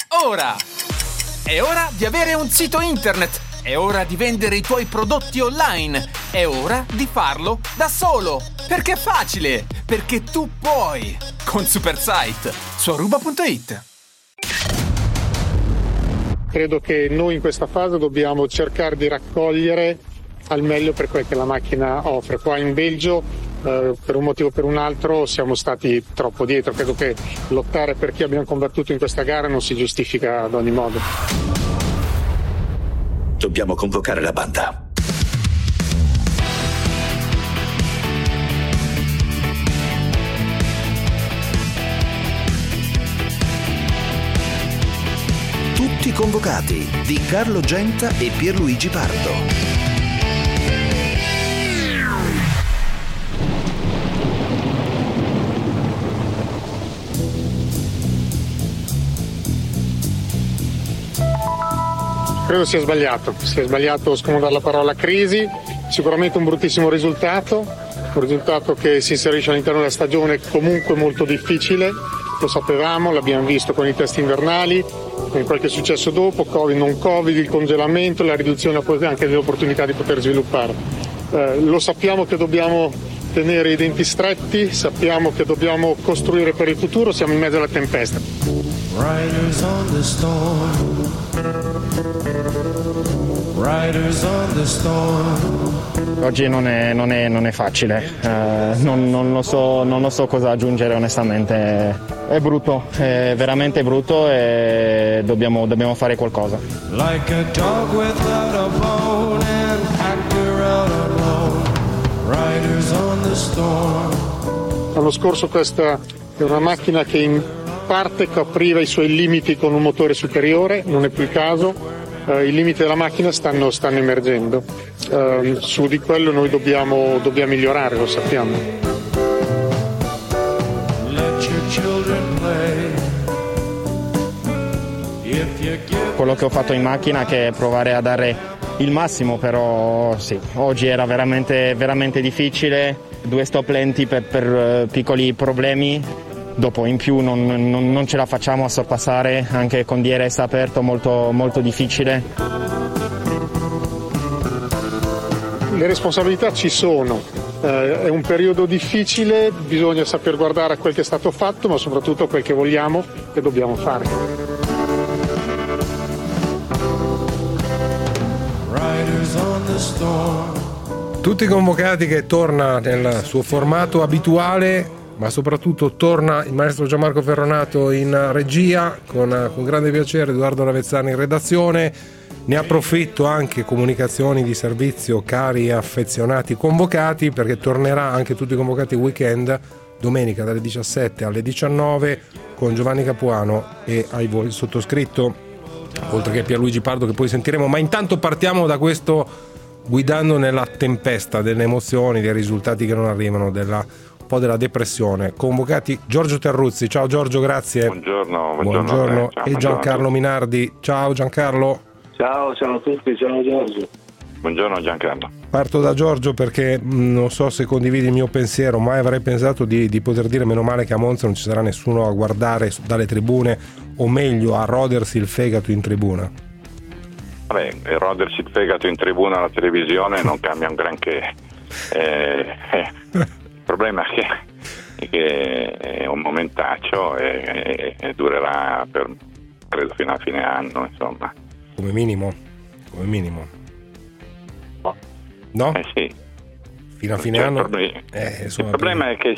ora! È ora di avere un sito internet! È ora di vendere i tuoi prodotti online! È ora di farlo da solo! Perché è facile! Perché tu puoi! Con Supersite su Aruba.it. Credo che noi in questa fase dobbiamo cercare di raccogliere al meglio per quel che la macchina offre. Qua in Belgio, per un motivo o per un altro, siamo stati troppo dietro. Credo che lottare per chi abbiamo combattuto in questa gara non si giustifica ad ogni modo. Dobbiamo convocare la banda. Tutti convocati di Carlo Genta e Pierluigi Pardo. Credo sia sbagliato scomodare la parola crisi, sicuramente un bruttissimo risultato, un risultato che si inserisce all'interno della stagione comunque molto difficile, lo sapevamo, l'abbiamo visto con i test invernali, con quel che è successo dopo, Covid, non Covid, il congelamento, la riduzione anche delle opportunità di poter sviluppare. Lo sappiamo che dobbiamo tenere i denti stretti, sappiamo che dobbiamo costruire per il futuro, siamo in mezzo alla tempesta. Riders on the storm. Riders on the storm. Oggi non è facile, non lo so cosa aggiungere onestamente, è brutto, è veramente brutto e dobbiamo fare qualcosa. Like a dog without a bone and actor out alone. Riders on the storm. L'anno scorso questa è una macchina che in parte capriva i suoi limiti con un motore superiore, non è più il caso. I limiti della macchina stanno emergendo. Su di quello noi dobbiamo migliorare, lo sappiamo. Quello che ho fatto in macchina che è provare a dare il massimo, però sì, oggi era veramente, veramente difficile, 2 stop lenti per piccoli problemi. Dopo in più non ce la facciamo a sorpassare, anche con DRS aperto molto, molto difficile. Le responsabilità ci sono, è un periodo difficile, bisogna saper guardare a quel che è stato fatto, ma soprattutto a quel che vogliamo e dobbiamo fare. Tutti convocati che torna nel suo formato abituale, ma soprattutto torna il maestro Gianmarco Ferronato in regia, con grande piacere Edoardo Ravezzani in redazione. Ne approfitto anche, comunicazioni di servizio, cari e affezionati convocati, perché tornerà anche Tutti convocati weekend domenica dalle 17 alle 19 con Giovanni Capuano e il sottoscritto, oltre che Pierluigi Pardo che poi sentiremo. Ma intanto partiamo da questo guidando nella tempesta delle emozioni, dei risultati che non arrivano, un po' della depressione. Convocati Giorgio Terruzzi. Ciao Giorgio, grazie. Buongiorno. E Giancarlo Minardi. Ciao Giancarlo. Ciao a tutti, ciao Giorgio. Buongiorno Giancarlo. Parto da Giorgio perché non so se condividi il mio pensiero, mai avrei pensato di poter dire meno male che a Monza non ci sarà nessuno a guardare dalle tribune, o meglio a rodersi il fegato in tribuna. Vabbè, rodersi il fegato in tribuna alla televisione non cambia un granché. Il problema è che è un momentaccio e durerà credo fino a fine anno, insomma. Come minimo. No? Sì. Fino a fine anno. Il problema è che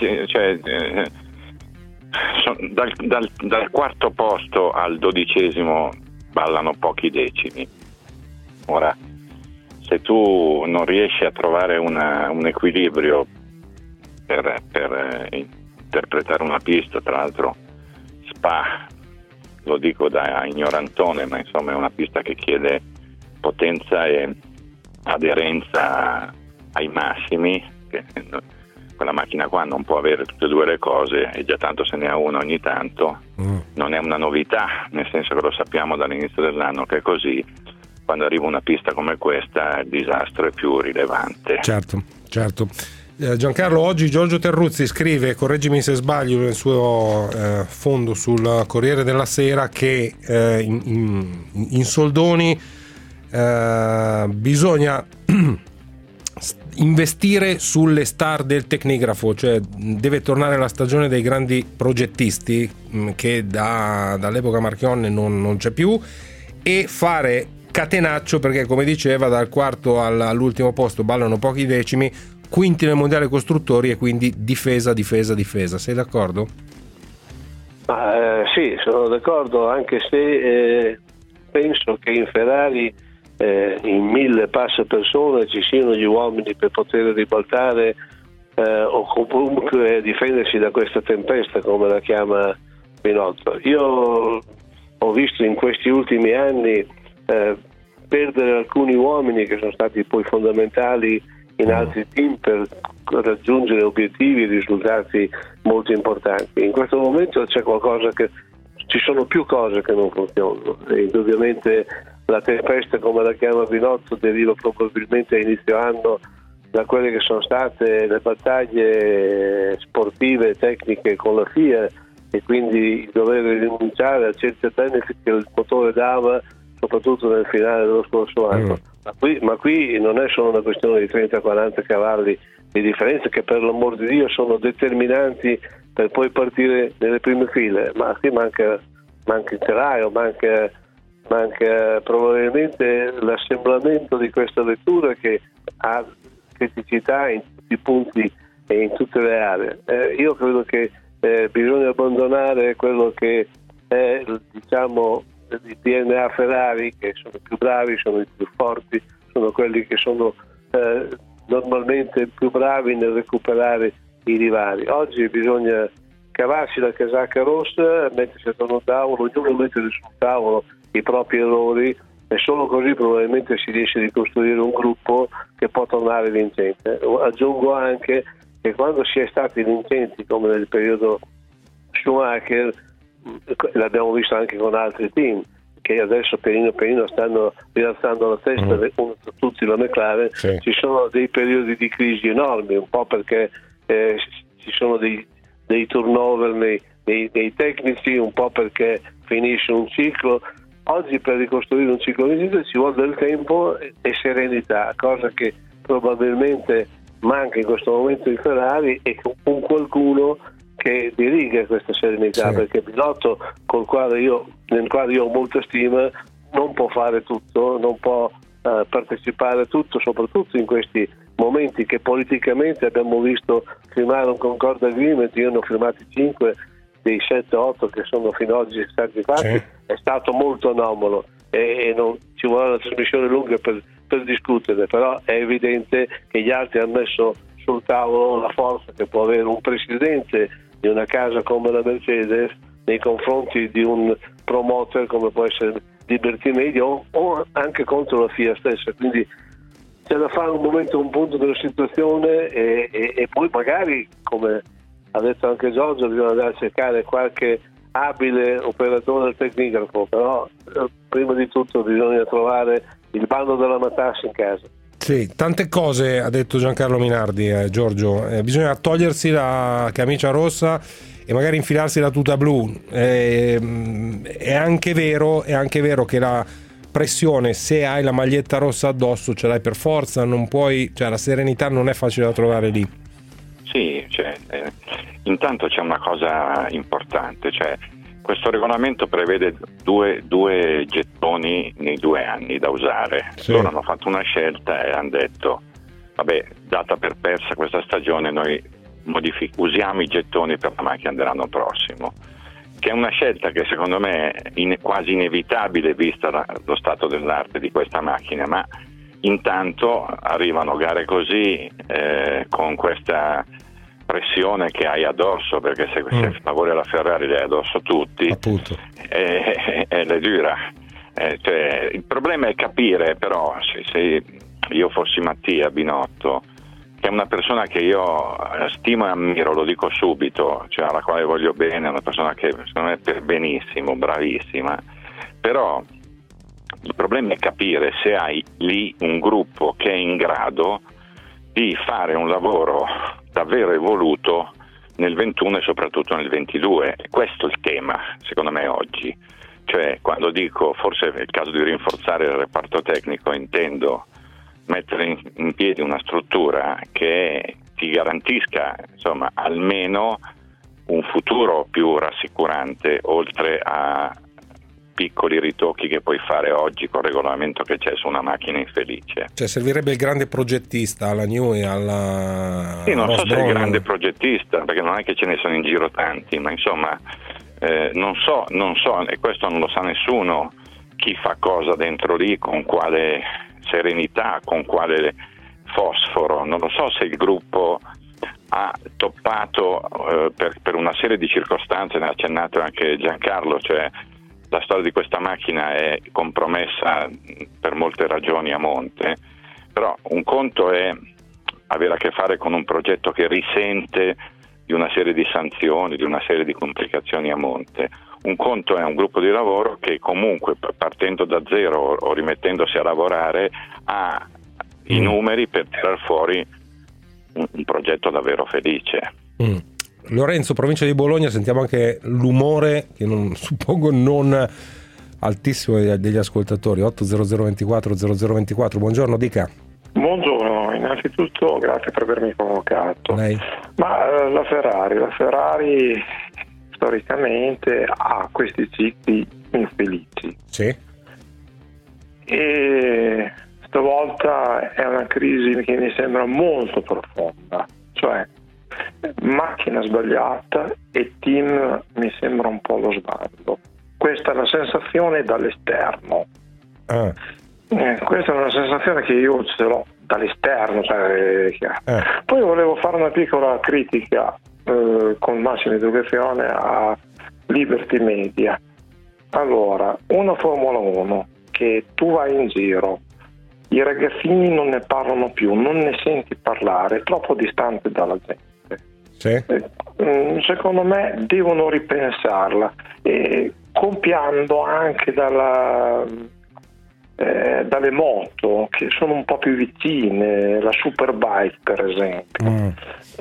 dal quarto posto al 12° ballano pochi decimi. Ora, se tu non riesci a trovare un equilibrio per interpretare una pista, tra l'altro Spa, lo dico da ignorantone, ma insomma è una pista che chiede potenza e aderenza ai massimi, che quella macchina qua non può avere tutte e due le cose, e già tanto se ne ha una ogni tanto. Non è una novità, nel senso che lo sappiamo dall'inizio dell'anno che è così. Quando arriva una pista come questa il disastro è più rilevante. Certo. Giancarlo, oggi Giorgio Terruzzi scrive, correggimi se sbaglio, nel suo fondo sul Corriere della Sera che in soldoni bisogna investire sulle star del tecnigrafo, cioè deve tornare la stagione dei grandi progettisti che dall'epoca Marchionne non c'è più, e fare catenaccio, perché come diceva dal quarto all'ultimo posto ballano pochi decimi, quinti nel mondiale costruttori e quindi difesa. Sei d'accordo? Sì, sono d'accordo, anche se penso che in Ferrari in 1000 passa persone ci siano gli uomini per poter ribaltare o comunque difendersi da questa tempesta, come la chiama Binotto. Io ho visto in questi ultimi anni perdere alcuni uomini che sono stati poi fondamentali in altri team per raggiungere obiettivi e risultati molto importanti. In questo momento ci sono più cose che non funzionano, e indubbiamente la tempesta, come la chiama Binotto, deriva probabilmente a inizio anno da quelle che sono state le battaglie sportive e tecniche con la FIA, e quindi il dover rinunciare a certi benefit che il motore dava, soprattutto nel finale dello scorso anno. Ma qui non è solo una questione di 30-40 cavalli di differenza, che per l'amor di Dio sono determinanti per poi partire nelle prime file, ma qui manca il telaio, manca probabilmente l'assemblamento di questa vettura, che ha criticità in tutti i punti e in tutte le aree. Io credo che bisogna abbandonare quello che è, diciamo, il DNA Ferrari, che sono i più bravi, sono i più forti, sono quelli che sono normalmente più bravi nel recuperare i rivali. Oggi bisogna cavarsi la casacca rossa, mettersi attorno a un tavolo, ognuno mettere sul tavolo i propri errori, e solo così probabilmente si riesce a ricostruire un gruppo che può tornare vincente. Aggiungo anche che quando si è stati vincenti, come nel periodo Schumacher, l'abbiamo visto anche con altri team che adesso pianino stanno rialzando la testa, uno su tutti la McLaren, sì. Ci sono dei periodi di crisi enormi, un po' perché ci sono dei turnover nei tecnici, un po' perché finisce un ciclo. Oggi per ricostruire un ciclo vincente ci vuole del tempo e serenità, cosa che probabilmente manca in questo momento in Ferrari, e con qualcuno che diriga questa serenità, sì. Perché Binotto, nel quale io ho molta stima, non può fare tutto, non può partecipare a tutto, soprattutto in questi momenti che politicamente abbiamo visto firmare un Concord Agreement. Io ne ho firmati 5 dei 7-8 che sono fino ad oggi stati fatti, sì. È stato molto anomalo e non ci vuole una trasmissione lunga per discutere, però è evidente che gli altri hanno messo sul tavolo la forza che può avere un presidente di una casa come la Mercedes nei confronti di un promoter come può essere Liberty Media o anche contro la FIA stessa. Quindi c'è da fare un punto della situazione e poi magari, come ha detto anche Giorgio, bisogna andare a cercare qualche abile operatore del tecnigrafo, però prima di tutto bisogna trovare il bando della matassa in casa. Sì, tante cose ha detto Giancarlo Minardi, Giorgio. Bisogna togliersi la camicia rossa e magari infilarsi la tuta blu. È anche vero che la pressione, se hai la maglietta rossa addosso, ce l'hai per forza, non puoi, cioè la serenità non è facile da trovare lì. Sì, intanto c'è una cosa importante, cioè questo regolamento prevede due gettoni nei 2 anni da usare. Sì. Loro hanno fatto una scelta e hanno detto vabbè, data per persa questa stagione, noi usiamo i gettoni per la macchina dell'anno prossimo, che è una scelta che secondo me è quasi inevitabile vista lo stato dell'arte di questa macchina, ma intanto arrivano gare così con questa pressione che hai addosso, perché se lavori alla Ferrari le hai addosso tutti, appunto, le dura. Cioè, il problema è capire, però, se io fossi Mattia Binotto, che è una persona che io stimo e ammiro, lo dico subito, cioè alla quale voglio bene, è una persona che secondo me è benissimo, bravissima, però il problema è capire se hai lì un gruppo che è in grado di fare un lavoro davvero evoluto nel 21 e soprattutto nel 22. Questo è il tema, secondo me, oggi. Cioè, quando dico forse è il caso di rinforzare il reparto tecnico, intendo mettere in piedi una struttura che ti garantisca, insomma, almeno un futuro più rassicurante, oltre a piccoli ritocchi che puoi fare oggi col regolamento che c'è su una macchina infelice. Cioè servirebbe il grande progettista alla New e alla... Sì, non so se è il grande progettista, perché non è che ce ne sono in giro tanti, ma insomma non so, e questo non lo sa nessuno, chi fa cosa dentro lì, con quale serenità, con quale fosforo. Non lo so se il gruppo ha toppato per una serie di circostanze, ne ha accennato anche Giancarlo, cioè la storia di questa macchina è compromessa per molte ragioni a monte, però un conto è avere a che fare con un progetto che risente di una serie di sanzioni, di una serie di complicazioni a monte. Un conto è un gruppo di lavoro che comunque, partendo da zero o rimettendosi a lavorare, ha i numeri per tirar fuori un progetto davvero felice. Lorenzo, provincia di Bologna, sentiamo anche l'umore che non suppongo non altissimo degli ascoltatori. 80024 0024. Buongiorno, dica. Buongiorno, innanzitutto grazie per avermi convocato. Lei? Ma la Ferrari storicamente ha questi cicli infelici. Sì. E stavolta è una crisi che mi sembra molto profonda, cioè macchina sbagliata e team mi sembra un po' lo sbando. Questa è la sensazione dall'esterno. Questa è una sensazione che io ce l'ho dall'esterno, Poi volevo fare una piccola critica con massima educazione a Liberty Media. Allora, una Formula 1 che tu vai in giro, i ragazzini non ne parlano più, non ne senti parlare, è troppo distante dalla gente. Sì. Secondo me devono ripensarla, compiando anche dalle moto che sono un po' più vicine, la Superbike per esempio.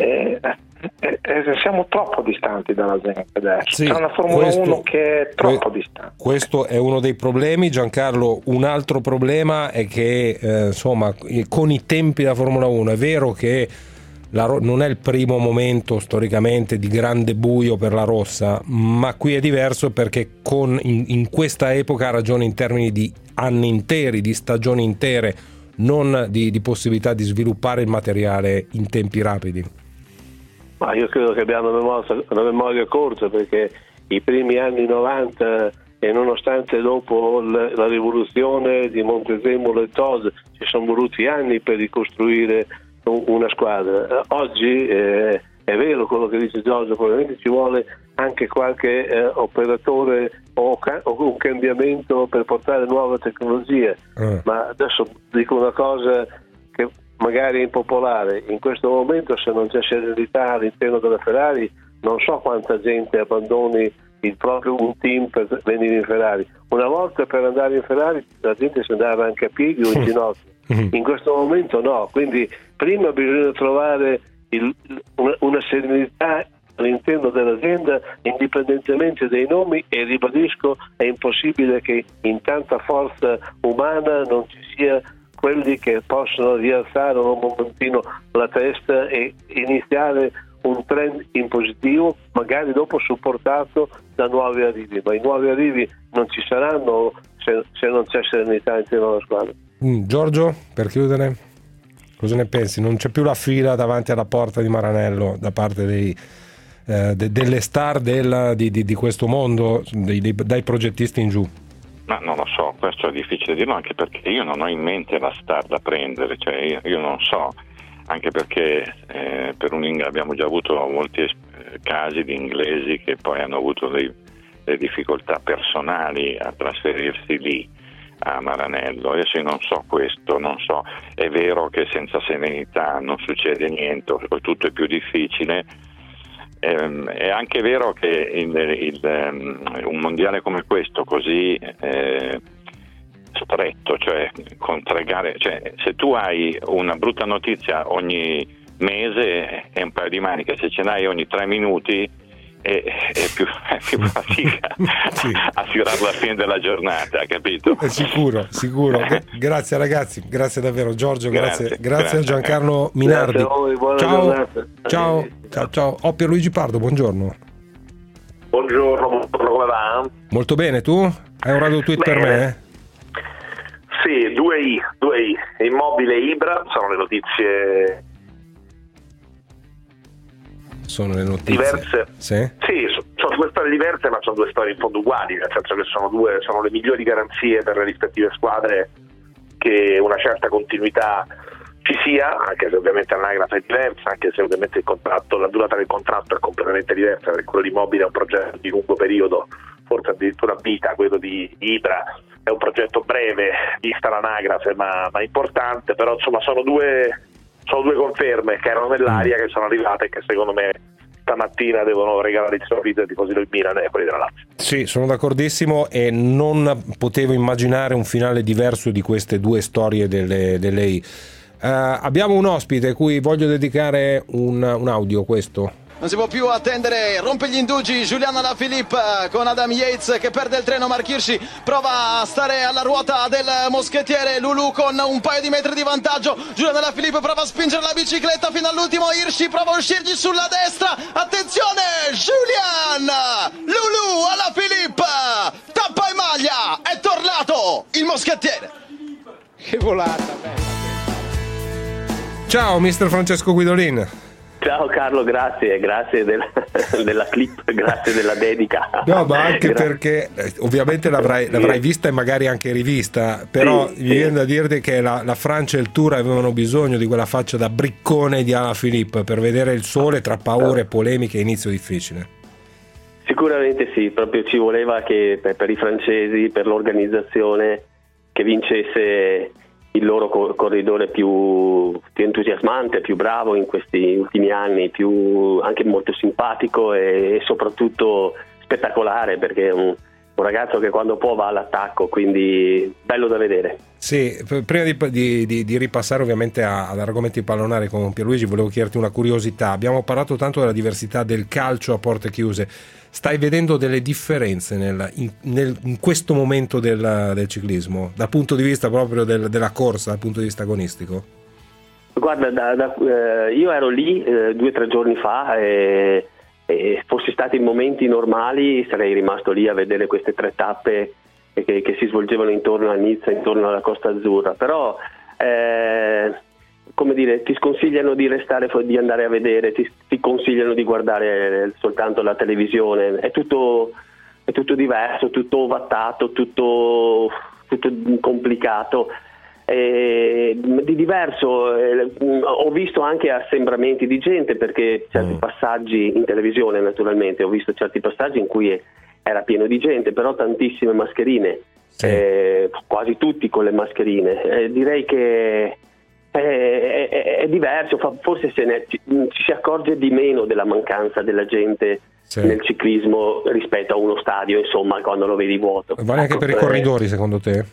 Siamo troppo distanti dalla gente adesso. Sì, c'è una Formula 1 che è troppo distante. Questo è uno dei problemi, Giancarlo. Un altro problema è che insomma, con i tempi della Formula 1 è vero che non è il primo momento storicamente di grande buio per la rossa, ma qui è diverso perché in questa epoca ha ragione in termini di anni interi, di stagioni intere, non di possibilità di sviluppare il materiale in tempi rapidi. Ma io credo che abbiamo una memoria corta, perché i primi anni 90, e nonostante dopo la rivoluzione di Montezemolo e Todd ci sono voluti anni per ricostruire una squadra. Oggi è vero quello che dice Giorgio, probabilmente ci vuole anche qualche operatore o un cambiamento per portare nuova tecnologia, ma adesso dico una cosa che magari è impopolare: in questo momento, se non c'è serenità all'interno della Ferrari, non so quanta gente abbandoni un team per venire in Ferrari. Una volta per andare in Ferrari la gente si andava anche a piedi o in ginocchio, in questo momento no, quindi prima bisogna trovare una serenità all'interno dell'azienda indipendentemente dai nomi, e ribadisco, è impossibile che in tanta forza umana non ci sia quelli che possono rialzare un momentino la testa e iniziare un trend in positivo, magari dopo supportato da nuovi arrivi, ma i nuovi arrivi non ci saranno se non c'è serenità all'interno della squadra. Giorgio, per chiudere, cosa ne pensi? Non c'è più la fila davanti alla porta di Maranello da parte delle star di questo mondo, dai progettisti in giù? Ma non lo so, questo è difficile dirlo, anche perché io non ho in mente la star da prendere, cioè io non so, anche perché abbiamo già avuto molti casi di inglesi che poi hanno avuto delle difficoltà personali a trasferirsi lì a Maranello. Adesso io non so questo, non so, è vero che senza serenità non succede niente, tutto è più difficile. È anche vero che un mondiale come questo, così stretto, cioè con 3 gare, cioè se tu hai una brutta notizia ogni mese è un paio di maniche, se ce n'hai ogni 3 minuti è più fatica a tirarla alla fine della giornata, capito? Sicuro. Grazie ragazzi, grazie davvero Giorgio, grazie a Giancarlo Minardi. Grazie a voi, buona giornata. Ciao. Pierluigi Pardo, buongiorno. Buongiorno, come va? Molto bene, tu? Hai un radio tweet per me? Sì, 2i. Immobile Ibra, sono le notizie. Sono le notizie diverse. Sì, sono 2 storie diverse, ma sono 2 storie in fondo uguali, nel senso che sono le migliori garanzie per le rispettive squadre che una certa continuità ci sia, anche se ovviamente l'anagrafe è diversa, anche se ovviamente la durata del contratto è completamente diversa, perché quello di Immobile è un progetto di lungo periodo, forse addirittura vita, quello di Ibra è un progetto breve, vista l'anagrafe, ma importante, però insomma sono due conferme che erano nell'aria, che sono arrivate e che secondo me stamattina devono regalare il sorriso ai tifosi del Milan e quelli della Lazio. Sì, sono d'accordissimo e non potevo immaginare un finale diverso di queste 2 storie delle I. Abbiamo un ospite a cui voglio dedicare un audio, questo. Non si può più attendere, rompe gli indugi Julian Alaphilippe con Adam Yates che perde il treno. Mark Hirschi prova a stare alla ruota del moschettiere Lulu con un paio di metri di vantaggio. Julian Alaphilippe prova a spingere la bicicletta fino all'ultimo. Hirschi prova a uscirgli sulla destra. Attenzione, Julian Lulu Alaphilippe tappa in maglia, è tornato il moschettiere. Che volata bella. Ciao mister Francesco Guidolin. Ciao Carlo, grazie della clip, grazie della dedica. No, ma anche perché ovviamente l'avrai vista e magari anche rivista, però mi viene da dirti che la Francia e il Tour avevano bisogno di quella faccia da briccone di Alaphilippe per vedere il sole tra paure, polemiche e inizio difficile. Sicuramente sì, proprio ci voleva che per i francesi, per l'organizzazione, che vincesse il loro corridore più entusiasmante, più bravo in questi ultimi anni, più anche molto simpatico e soprattutto spettacolare, perché è un ragazzo che quando può va all'attacco, quindi bello da vedere. Sì, prima di ripassare ovviamente ad argomenti pallonari con Pierluigi, volevo chiederti una curiosità. Abbiamo parlato tanto della diversità del calcio a porte chiuse. Stai vedendo delle differenze in questo momento del ciclismo, dal punto di vista proprio della corsa, dal punto di vista agonistico? Guarda, io ero lì 2 o 3 giorni fa e fossi stati in momenti normali sarei rimasto lì a vedere queste 3 tappe che si svolgevano intorno a Nizza, intorno alla Costa Azzurra, però come dire, ti sconsigliano di restare, di andare a vedere, ti consigliano di guardare soltanto la televisione, è tutto diverso, tutto ovattato, tutto complicato. Di diverso ho visto anche assembramenti di gente, perché certi passaggi in televisione, naturalmente ho visto certi passaggi in cui era pieno di gente, però tantissime mascherine, quasi tutti con le mascherine. Direi che è diverso, forse ci si accorge di meno della mancanza della gente nel ciclismo rispetto a uno stadio, insomma, quando lo vedi vuoto. Vale anche per i corridori, secondo te?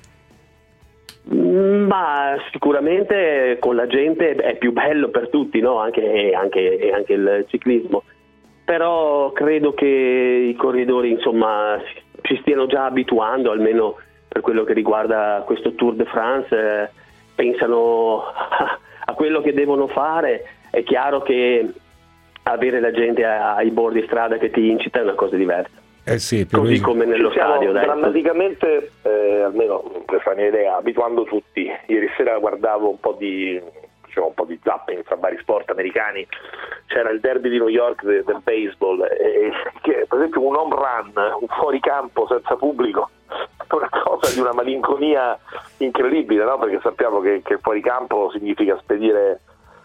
Ma sicuramente con la gente è più bello per tutti, no? Anche il ciclismo, però credo che i corridori, insomma, ci stiano già abituando, almeno per quello che riguarda questo Tour de France, pensano a quello che devono fare. È chiaro che avere la gente ai bordi strada che ti incita è una cosa diversa. Sì, così come nello stadio, drammaticamente, almeno questa è la mia idea, abituando tutti. Ieri sera guardavo un po' di zapping fra vari sport americani, c'era il derby di New York del baseball, che per esempio un home run, un fuoricampo senza pubblico, è una cosa di una malinconia incredibile, no? Perché sappiamo che fuoricampo significa spedire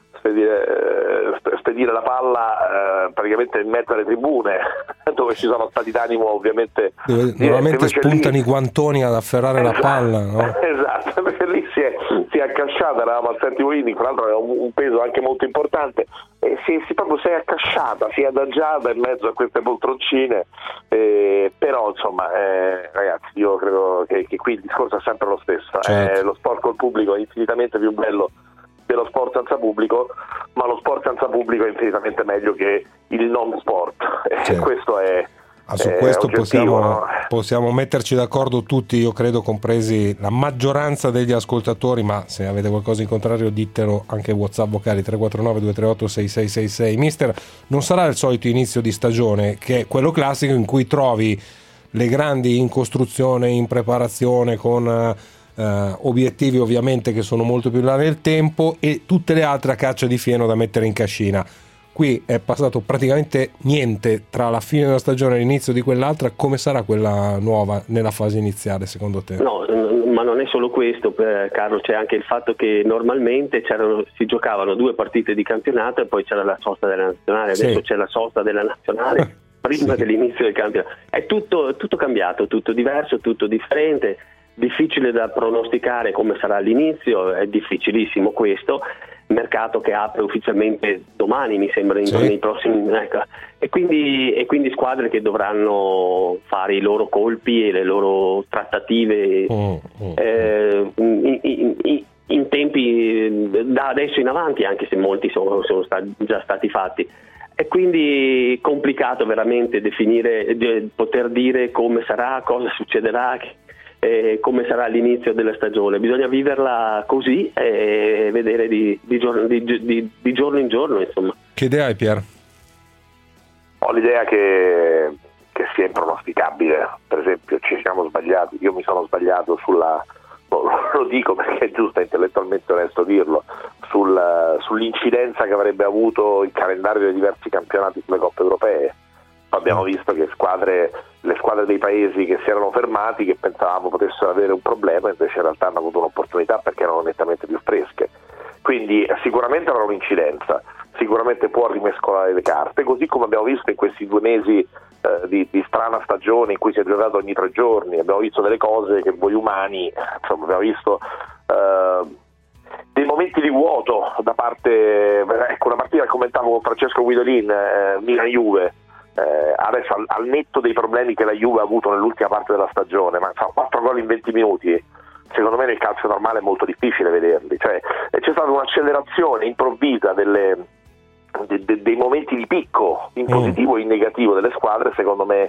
la palla praticamente in mezzo alle tribune, dove ci sono stati d'animo ovviamente, dove normalmente spuntano i guantoni ad afferrare la palla, no? perché lì si è accasciata, eravamo al settimo inning, tra l'altro aveva un peso anche molto importante, e si è accasciata, si è adagiata in mezzo a queste poltroncine, però insomma ragazzi, io credo che qui il discorso è sempre lo stesso, certo. Lo sport col pubblico è infinitamente più bello dello sport senza pubblico, ma lo sport senza pubblico è infinitamente meglio che il non sport, certo. Questo è Su questo oggettivo. possiamo metterci d'accordo tutti, io credo, compresi la maggioranza degli ascoltatori, ma se avete qualcosa in contrario ditelo anche WhatsApp vocali 349 238 6666. Mister, non sarà il solito inizio di stagione, che è quello classico in cui trovi le grandi in costruzione, in preparazione, con obiettivi ovviamente che sono molto più là nel tempo, e tutte le altre a caccia di fieno da mettere in cascina. Qui è passato praticamente niente tra la fine della stagione e l'inizio di quell'altra. Come sarà quella nuova nella fase iniziale secondo te? No, ma non è solo questo, Carlo, c'è anche il fatto che normalmente si giocavano 2 partite di campionato e poi c'era la sosta della nazionale, adesso c'è la sosta della nazionale prima dell'inizio del campionato. È tutto cambiato, tutto diverso, tutto differente, difficile da pronosticare come sarà all'inizio, è difficilissimo questo. Mercato che apre ufficialmente domani, mi sembra, nei prossimi, e quindi squadre che dovranno fare i loro colpi e le loro trattative in tempi da adesso in avanti, anche se molti sono già stati fatti. È quindi complicato veramente definire, poter dire come sarà, cosa succederà, come sarà l'inizio della stagione. Bisogna viverla così e vedere di giorno in giorno, insomma. Che idea hai, Pier? Ho l'idea che sia impronosticabile. Per esempio, ci siamo sbagliati, io mi sono sbagliato lo dico perché è giusto, è intellettualmente onesto dirlo, sull'incidenza che avrebbe avuto il calendario dei diversi campionati sulle coppe europee. Abbiamo visto che le squadre dei paesi che si erano fermati, che pensavamo potessero avere un problema, invece in realtà hanno avuto un'opportunità perché erano nettamente più fresche. Quindi sicuramente avrà un'incidenza, sicuramente può rimescolare le carte, così come abbiamo visto in questi 2 mesi di strana stagione in cui si è giocato ogni 3 giorni, abbiamo visto delle cose che voi umani, insomma, abbiamo visto dei momenti di vuoto da parte, ecco, una partita che commentavo con Francesco Guidolin, Milan-Juve. Adesso al netto dei problemi che la Juve ha avuto nell'ultima parte della stagione, ma fa 4 gol in 20 minuti, secondo me nel calcio normale è molto difficile vederli, cioè c'è stata un'accelerazione improvvisa dei momenti di picco in positivo e in negativo delle squadre, secondo me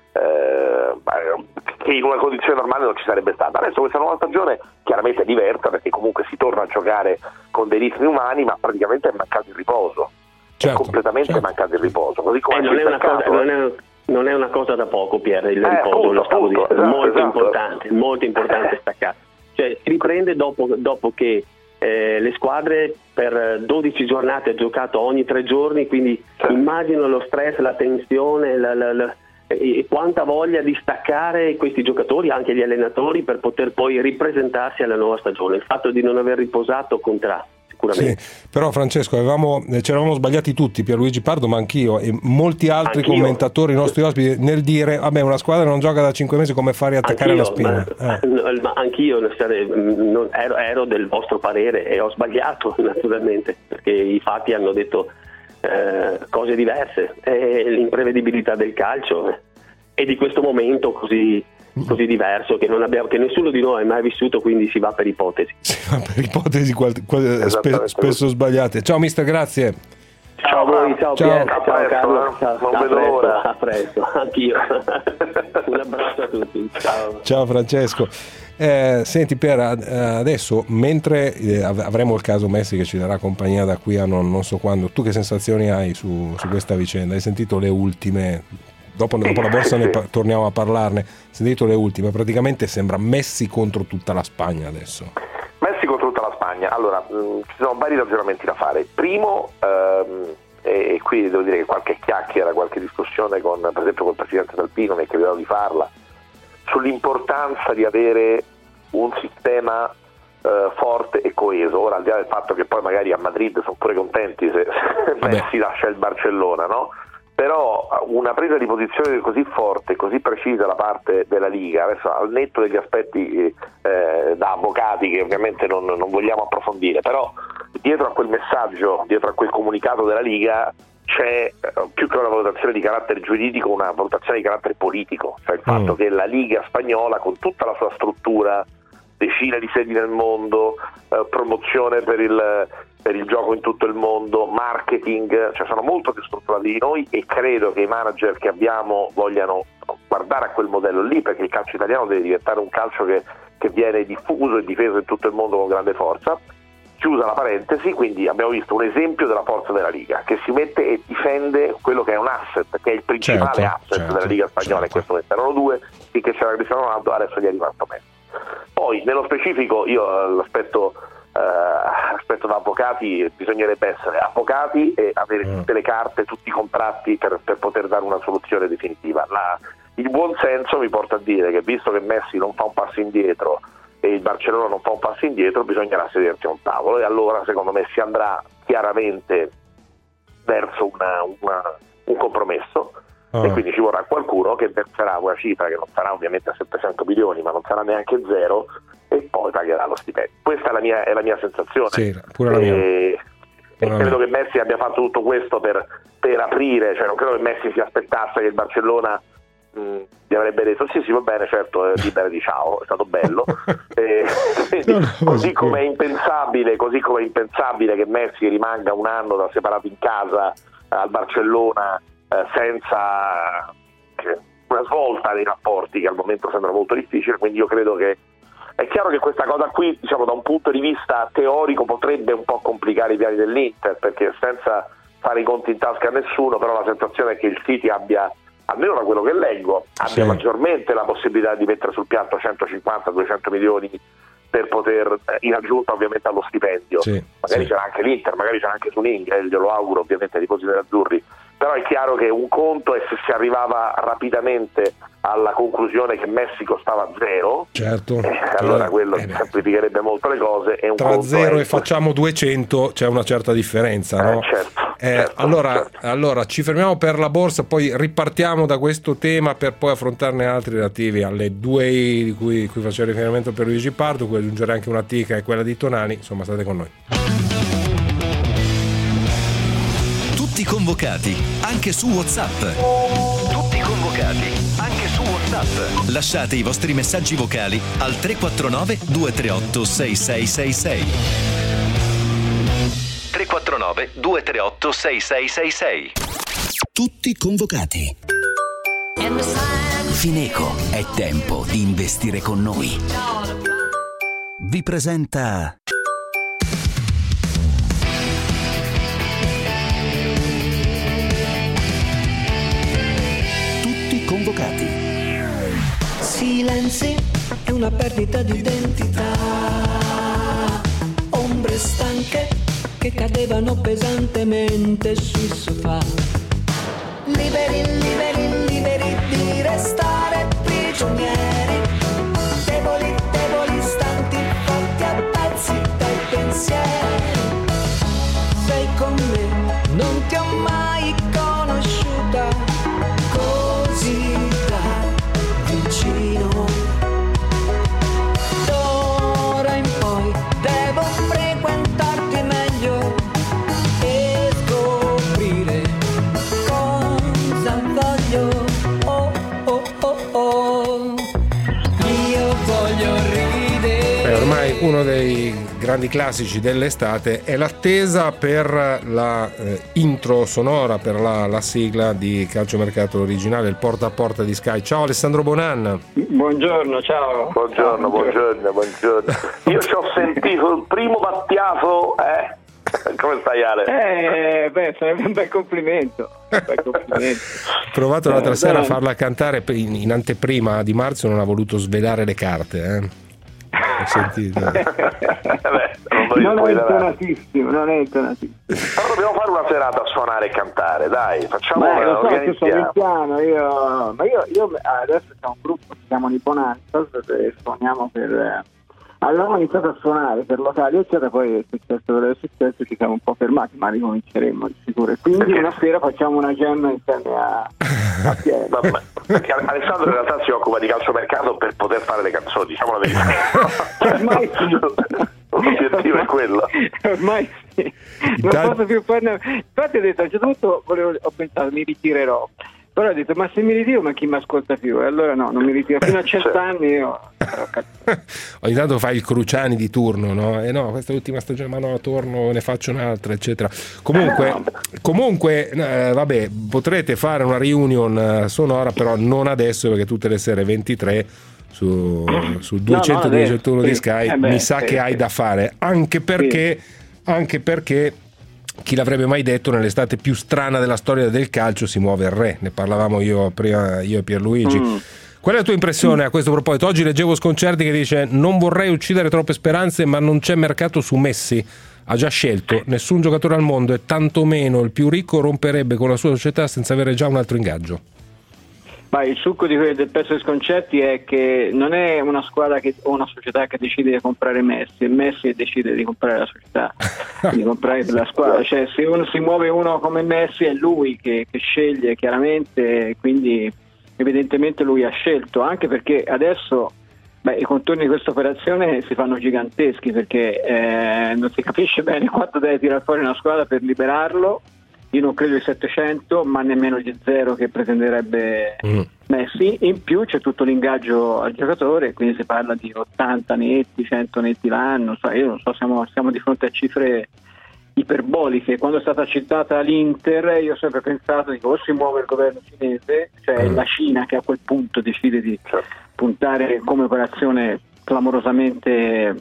che in una condizione normale non ci sarebbe stata. Adesso questa nuova stagione chiaramente è diversa perché comunque si torna a giocare con dei ritmi umani, ma praticamente è mancato il riposo. Certo, è completamente mancato il riposo, così come non è una cosa da poco, Pier, il riposo, lo stavo dicendo, molto importante staccare. Cioè si riprende dopo che le squadre per 12 giornate hanno giocato ogni 3 giorni, quindi immagino lo stress, la tensione, e quanta voglia di staccare questi giocatori, anche gli allenatori, per poter poi ripresentarsi alla nuova stagione. Il fatto di non aver riposato conterà. Sì, però Francesco ci eravamo sbagliati tutti, Pierluigi Pardo, ma anch'io e molti altri commentatori, i nostri ospiti, nel dire vabbè, una squadra non gioca da 5 mesi, come fare a attaccare la spina? Ma anch'io ero del vostro parere e ho sbagliato naturalmente, perché i fatti hanno detto cose diverse, l'imprevedibilità del calcio e di questo momento così diverso che nessuno di noi ha mai vissuto, quindi si va per ipotesi. Spesso sbagliate. Ciao mister, grazie. Ciao a voi, ciao Pier, ciao Carlo, non vedo l'ora. A presto, anch'io. Un abbraccio a tutti. Ciao Francesco. Senti Pier, adesso mentre avremo il caso Messi che ci darà compagnia da qui a non so quando, tu che sensazioni hai su questa vicenda? Hai sentito le ultime? Dopo la borsa torniamo a parlarne. Sentito le ultime, praticamente sembra Messi contro tutta la Spagna adesso. Messi contro tutta la Spagna. Allora, ci sono vari ragionamenti da fare. Primo, e qui devo dire che qualche chiacchiera, qualche discussione per esempio col presidente D'Alpino, mi è capitato di farla, sull'importanza di avere un sistema forte e coeso. Ora, al di là del fatto che poi magari a Madrid sono pure contenti se Messi lascia il Barcellona, no? però una presa di posizione così forte, così precisa da parte della Liga, adesso al netto degli aspetti da avvocati che ovviamente non vogliamo approfondire, però dietro a quel messaggio, dietro a quel comunicato della Liga c'è più che una valutazione di carattere giuridico, una valutazione di carattere politico, cioè il fatto che la Liga spagnola, con tutta la sua struttura, decine di sedi nel mondo, promozione per il gioco in tutto il mondo, marketing, cioè sono molto più strutturati di noi, e credo che i manager che abbiamo vogliano guardare a quel modello lì, perché il calcio italiano deve diventare un calcio che viene diffuso e difeso in tutto il mondo con grande forza. Chiusa la parentesi, quindi abbiamo visto un esempio della forza della Liga, che si mette e difende quello che è un asset, che è il principale asset della Liga spagnola in questo momento. Erano due, finché c'era Cristiano Ronaldo, adesso gli è arrivato Messi. Poi nello specifico io l'aspetto da avvocati, bisognerebbe essere avvocati e avere tutte le carte, tutti i contratti per poter dare una soluzione definitiva. Il buon senso mi porta a dire che, visto che Messi non fa un passo indietro e il Barcellona non fa un passo indietro, bisognerà sedersi a un tavolo, e allora secondo me si andrà chiaramente verso un compromesso, e quindi ci vorrà qualcuno che verserà una cifra che non sarà ovviamente a 700 milioni, ma non sarà neanche zero, e poi pagherà lo stipendio. Questa è la mia sensazione. Sì, pure la mia. E credo che Messi abbia fatto tutto questo per aprire, cioè non credo che Messi si aspettasse che il Barcellona gli avrebbe detto sì va bene, certo, libera di ciao, è stato bello. Così come è impensabile che Messi rimanga un anno da separato in casa al Barcellona senza una svolta dei rapporti, che al momento sembra molto difficile. Quindi io credo che è chiaro che questa cosa qui, diciamo, da un punto di vista teorico potrebbe un po' complicare i piani dell'Inter, perché senza fare i conti in tasca a nessuno, però la sensazione è che il City abbia, almeno da quello che leggo, abbia maggiormente la possibilità di mettere sul piatto 150-200 milioni per poter, in aggiunta ovviamente allo stipendio. Magari c'era anche l'Inter, magari c'era anche Suning, glielo auguro ovviamente ai tifosi dell'Azzurri, però è chiaro che un conto è se si arrivava rapidamente alla conclusione che Messi costava zero, allora quello semplificherebbe molto le cose, e un tra conto zero e facciamo 200 c'è una certa differenza, no? Allora ci fermiamo per la borsa, poi ripartiamo da questo tema per poi affrontarne altri relativi alle due I di cui faceva riferimento per Luigi Pardo, cui aggiungere anche una T che è quella di Tonani. Insomma, state con noi. Tutti convocati, anche su WhatsApp. Tutti convocati, anche su WhatsApp. Lasciate i vostri messaggi vocali al 349 238 6666. 349 238 6666. Tutti convocati. Fineco, è tempo di investire con noi. Vi presenta Tutti convocati. Silenzi è una perdita di identità. Ombre stanche che cadevano pesantemente sui sofà. Liberi, liberi, liberi di restare prigionieri. Deboli, deboli, stanti, fatti a pezzi dai pensieri. Sei con me, non ti ho mai conosciuta così da vicino. D'ora in poi devo frequentarti meglio e scoprire cosa voglio. Oh oh oh oh, io voglio ridere. Ormai uno dei grandi classici dell'estate è l'attesa per la intro sonora, per la sigla di Calciomercato originale, il porta a porta di Sky. Ciao Alessandro Bonanna. Buongiorno, ciao. Buongiorno. Io ci ho sentito il primo battiato, come stai Ale? Sarebbe un bel complimento. Ho provato l'altra sera a farla cantare in anteprima di marzo, non ha voluto svelare le carte, Ho sentito. Non è intonatissimo. Però dobbiamo fare una serata a suonare e cantare, dai, facciamo organizziamo. Io adesso c'è un gruppo, si chiama Bonanza, suoniamo per Avevamo iniziato a suonare per locali eccetera, poi è successo quello che è successo, ci siamo un po' fermati, ma ricominceremo di sicuro, e quindi una sera facciamo una jam insieme a Piero. Perché Alessandro in realtà si occupa di calciomercato per poter fare le canzoni, diciamo la verità. Ormai sì. L'obiettivo è quello. Ormai sì. Non posso più farne. Infatti ho detto, a un certo punto ho pensato mi ritirerò. Però ho detto, ma se mi ritiro, ma chi mi ascolta più? E allora no, non mi ritiro. Fino a 100 anni io... Ogni tanto fai il Cruciani di turno, no? E no, questa è l'ultima stagione, ma no, torno, ne faccio un'altra, eccetera. Comunque vabbè, potrete fare una reunion sonora, però non adesso, perché tutte le sere 23 su 200-201 di Sky, mi sa che hai da fare, anche perché chi l'avrebbe mai detto, nell'estate più strana della storia del calcio si muove il re, ne parlavamo io e Pierluigi. Qual è la tua impressione a questo proposito? Oggi leggevo Sconcerti che dice: non vorrei uccidere troppe speranze, ma non c'è mercato su Messi, ha già scelto, nessun giocatore al mondo e tantomeno il più ricco romperebbe con la sua società senza avere già un altro ingaggio. Ma il succo del pezzo di Sconcerti è che non è una squadra o una società che decide di comprare Messi, è Messi che decide di comprare la società, di comprare la squadra. Cioè, se si muove uno come Messi è lui che sceglie chiaramente, quindi evidentemente lui ha scelto, anche perché adesso i contorni di questa operazione si fanno giganteschi, perché non si capisce bene quanto deve tirare fuori una squadra per liberarlo. Io non credo di 700, ma nemmeno di 0 che pretenderebbe Messi. In più c'è tutto l'ingaggio al giocatore, quindi si parla di 80 netti, 100 netti l'anno. Io non so, siamo di fronte a cifre iperboliche. Quando è stata citata l'Inter, io ho sempre pensato, o si muove il governo cinese, cioè la Cina che a quel punto decide di puntare come operazione clamorosamente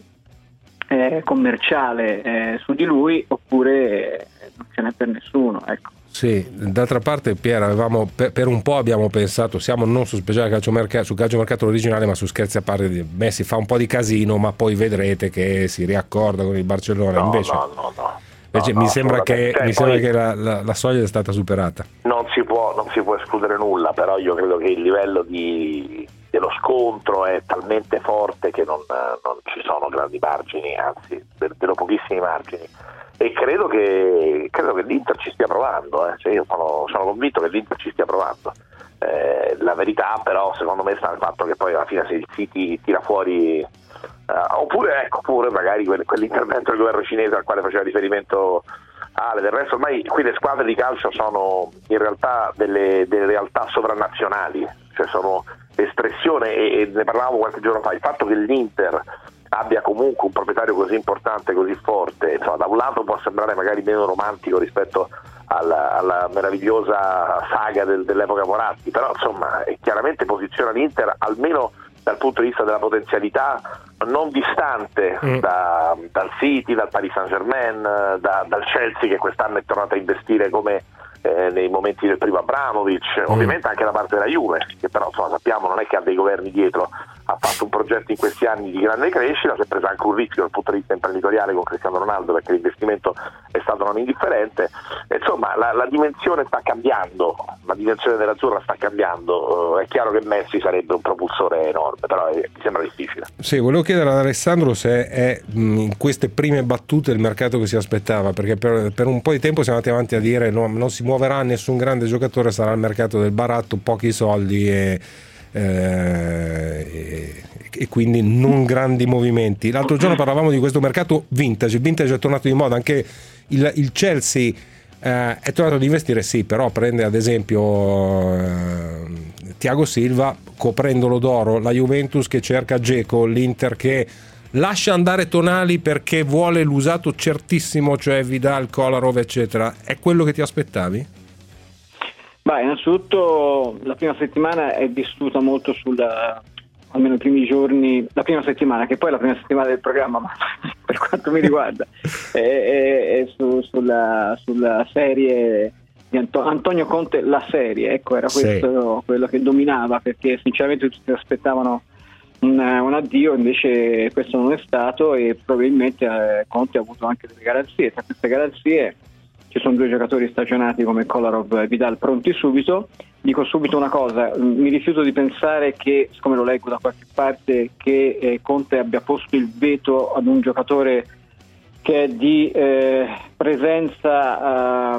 commerciale su di lui, oppure non ce n'è per nessuno, ecco. Sì, d'altra parte Pier, avevamo per un po' abbiamo pensato, siamo non su speciale calciomercato, su calciomercato originale, ma su Scherzi a parte, Messi fa un po' di casino, ma poi vedrete che si riaccorda con il Barcellona. Invece mi sembra che la soglia è stata superata. Non si può escludere nulla, però io credo che il livello dello scontro è talmente forte che non ci sono grandi margini, anzi vedo pochissimi margini, e credo che l'Inter ci stia provando, cioè io sono convinto che l'Inter ci stia provando. La verità però secondo me sta nel fatto che poi alla fine se il City tira fuori oppure magari quell'intervento del governo cinese al quale faceva riferimento Ale, del resto ormai qui le squadre di calcio sono in realtà delle realtà sovranazionali, cioè sono espressione, e ne parlavamo qualche giorno fa, il fatto che l'Inter abbia comunque un proprietario così importante, così forte, insomma, da un lato può sembrare magari meno romantico rispetto alla meravigliosa saga dell'epoca Moratti, però insomma chiaramente posiziona l'Inter almeno dal punto di vista della potenzialità non distante dal City, dal Paris Saint-Germain, dal Chelsea che quest'anno è tornato a investire come nei momenti del primo Abramovich, ovviamente anche da parte della Juve, che però insomma, sappiamo non è che ha dei governi dietro, ha fatto un progetto in questi anni di grande crescita, si è preso anche un rischio dal punto di vista imprenditoriale con Cristiano Ronaldo, perché l'investimento è stato non indifferente. Insomma la dimensione sta cambiando, la dimensione dell'azzurra sta cambiando, è chiaro che Messi sarebbe un propulsore enorme, però mi sembra difficile. Sì, volevo chiedere ad Alessandro se è in queste prime battute il mercato che si aspettava, perché per un po' di tempo siamo andati avanti a dire no, non si muoverà nessun grande giocatore, sarà il mercato del baratto, pochi soldi e quindi non grandi movimenti. L'altro giorno parlavamo di questo mercato vintage, il vintage è tornato di moda, anche il Chelsea è tornato ad investire, sì, però prende ad esempio Thiago Silva coprendolo d'oro, la Juventus che cerca Dzeko, l'Inter che lascia andare Tonali perché vuole l'usato certissimo, cioè Vidal, Kolarov eccetera. È quello che ti aspettavi? Innanzitutto la prima settimana è vissuta molto almeno i primi giorni, la prima settimana, che poi è la prima settimana del programma, ma per quanto mi riguarda è sulla serie di Antonio Conte, la serie, ecco, era questo quello che dominava, perché sinceramente tutti si aspettavano un addio, invece questo non è stato, e probabilmente Conte ha avuto anche delle garanzie. Tra queste garanzie ci sono 2 giocatori stagionati come Kolarov e Vidal pronti subito. Dico subito una cosa, mi rifiuto di pensare che, siccome lo leggo da qualche parte, che Conte abbia posto il veto ad un giocatore che è di presenza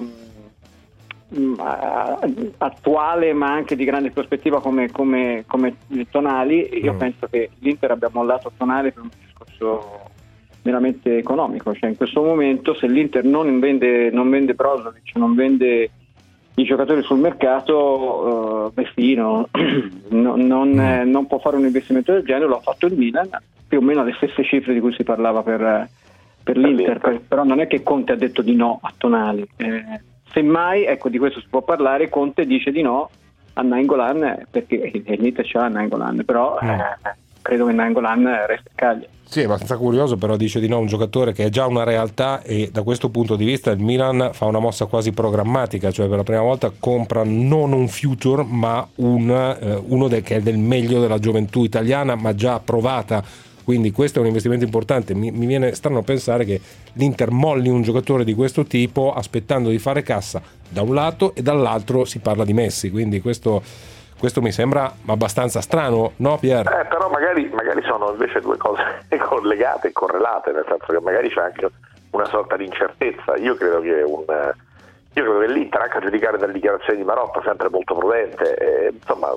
attuale ma anche di grande prospettiva come Tonali. Io penso che l'Inter abbia mollato Tonali per un discorso meramente economico, cioè in questo momento se l'Inter non vende Brozovic, non vende i giocatori sul mercato, Vestino non può fare un investimento del genere. L'ha fatto il Milan, più o meno alle stesse cifre di cui si parlava per l'Inter, però non è che Conte ha detto di no a Tonali, semmai, ecco, di questo si può parlare. Conte dice di no a Nainggolan perché l'Inter c'ha Nainggolan, però credo che Nainggolan resti a Cagliari. Sì, è abbastanza curioso, però dice di no a un giocatore che è già una realtà, e da questo punto di vista il Milan fa una mossa quasi programmatica, cioè per la prima volta compra non un future ma uno che è del meglio della gioventù italiana ma già provata, quindi questo è un investimento importante. Mi viene strano pensare che l'Inter molli un giocatore di questo tipo aspettando di fare cassa da un lato, e dall'altro si parla di Messi, quindi questo mi sembra abbastanza strano, no Pier? Però magari sono invece 2 cose collegate e correlate, nel senso che magari c'è anche una sorta di incertezza. Io credo che l'Inter, anche a giudicare dalle dichiarazioni di Marotta, sempre molto prudente,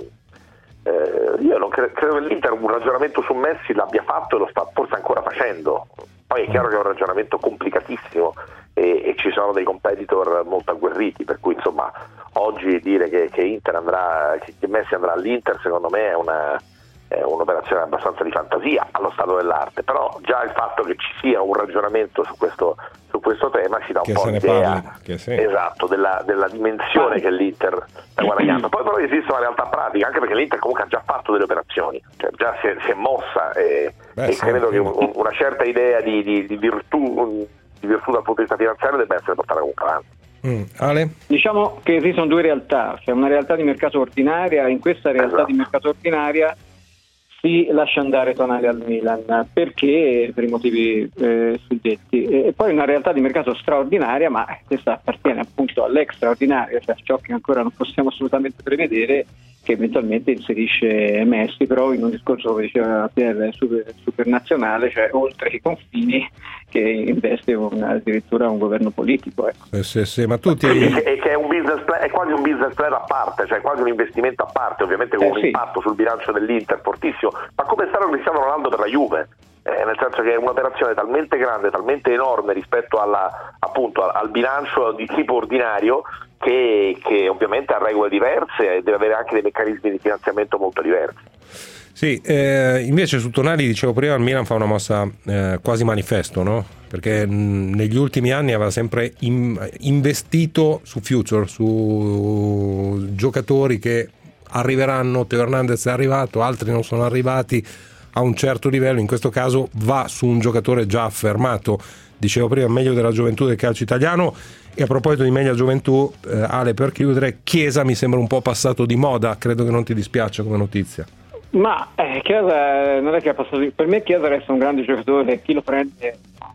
io non credo che l'Inter un ragionamento su Messi l'abbia fatto e lo sta forse ancora facendo. Poi è chiaro che è un ragionamento complicatissimo e ci sono dei competitor molto agguerriti, per cui insomma oggi dire che Messi andrà all'Inter secondo me è un'operazione abbastanza di fantasia allo stato dell'arte, però già il fatto che ci sia un ragionamento su questo tema ci dà un po' l'idea esatto della dimensione che l'Inter sta guadagnando. Poi però esiste una realtà pratica, anche perché l'Inter comunque ha già fatto delle operazioni, cioè già si è mossa e credo che una certa idea di virtù dal punto di vista finanziario debba essere portata comunque avanti. Ale? Diciamo che esistono 2 realtà, cioè una realtà di mercato ordinaria, in questa realtà di mercato ordinaria si lascia andare Tonali al Milan perché per i motivi suddetti, e poi una realtà di mercato straordinaria, ma questa appartiene appunto all'extraordinario, cioè ciò che ancora non possiamo assolutamente prevedere, che eventualmente inserisce Messi, però in un discorso, come diceva Pierre, super nazionale, cioè oltre i confini, che investe addirittura un governo politico. Ecco. Sì, ma tutti che è un business plan, è quasi un business plan a parte, cioè quasi un investimento a parte, ovviamente con un impatto sul bilancio dell'Inter fortissimo, ma come è stato Cristiano Ronaldo per la Juve, nel senso che è un'operazione talmente grande, talmente enorme rispetto al bilancio di tipo ordinario che ovviamente ha regole diverse e deve avere anche dei meccanismi di finanziamento molto diversi. Sì, invece su Tonali, dicevo prima, il Milan fa una mossa quasi manifesto, no? Perché negli ultimi anni aveva sempre investito su future, su giocatori che arriveranno. Teo Hernandez è arrivato, altri non sono arrivati a un certo livello, in questo caso va su un giocatore già affermato. Dicevo prima, meglio della gioventù del calcio italiano. E a proposito di meglio gioventù, Ale, per chiudere, Chiesa mi sembra un po' passato di moda, credo che non ti dispiaccia come notizia. Ma Chiesa non è che ha passato, per me Chiesa resta un grande giocatore, chi lo prende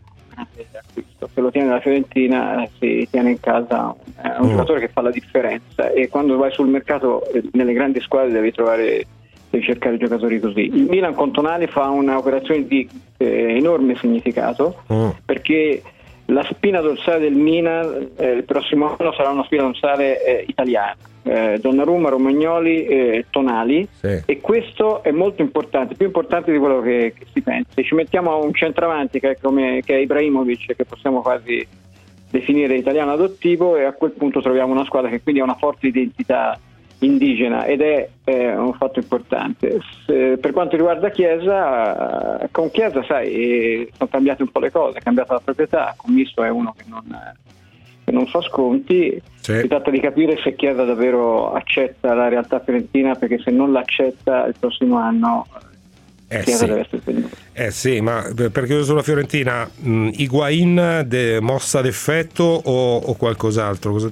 se lo tiene la Fiorentina si tiene in casa, è un giocatore che fa la differenza, e quando vai sul mercato nelle grandi squadre devi cercare giocatori così. Il Milan con Tonali fa un'operazione di enorme significato, perché la spina dorsale del Milan il prossimo anno sarà una spina dorsale italiana, Donnarumma, Romagnoli, Tonali, e questo è molto importante, più importante di quello che si pensa. Ci mettiamo un centravanti che è Ibrahimovic, che possiamo quasi definire italiano adottivo, e a quel punto troviamo una squadra che quindi ha una forte identità indigena, ed è un fatto importante. Per quanto riguarda Chiesa, con Chiesa sono cambiate un po' le cose, è cambiata la proprietà, Commisso è uno che non fa sconti, si tratta di capire se Chiesa davvero accetta la realtà fiorentina, perché se non l'accetta il prossimo anno Chiesa deve essere tenuto. Sì, ma perché sulla Fiorentina Higuain mossa d'effetto o qualcos'altro? Cosa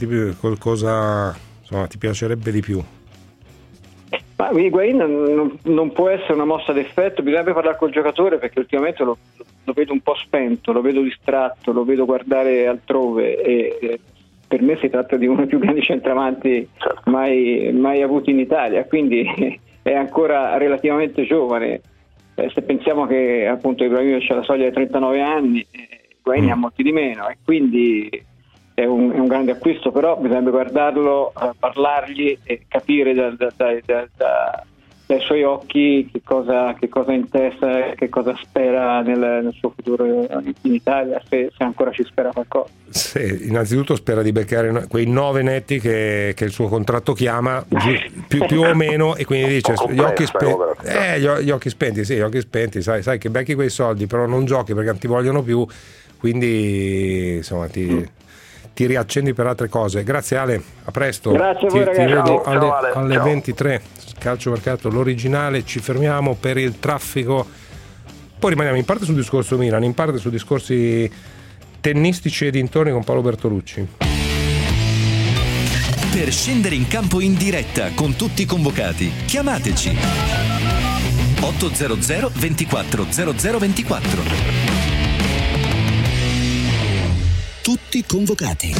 ti piacerebbe di più? Ma Higuain non può essere una mossa d'effetto, bisognerebbe parlare col giocatore, perché ultimamente lo vedo un po' spento, lo vedo distratto, lo vedo guardare altrove, e per me si tratta di uno dei più grandi centravanti mai avuti in Italia, quindi è ancora relativamente giovane. Se pensiamo che appunto Ibrahimovic c'è la soglia dei 39 anni, Higuain ha molti di meno, e quindi è un grande acquisto, però bisogna guardarlo, parlargli e capire dai suoi occhi che cosa ha in testa e che cosa spera nel suo futuro in Italia, se ancora ci spera qualcosa. Sì, innanzitutto spera di beccare quei 9 netti che il suo contratto chiama, più o meno, e quindi dice gli occhi spenti, sai che becchi quei soldi, però non giochi perché non ti vogliono più, quindi insomma ti riaccendi per altre cose. Grazie Ale, a presto. Grazie a voi, ragazzi. Ti vedo Ciao, alle ciao. 23. Calciomercato l'originale, ci fermiamo per il traffico, poi rimaniamo in parte sul discorso Milan, in parte su discorsi tennistici e dintorni con Paolo Bertolucci. Per scendere in campo in diretta con tutti i convocati, chiamateci 800 24 00 24. Tutti convocati.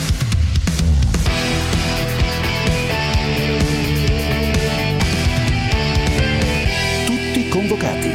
Tutti convocati.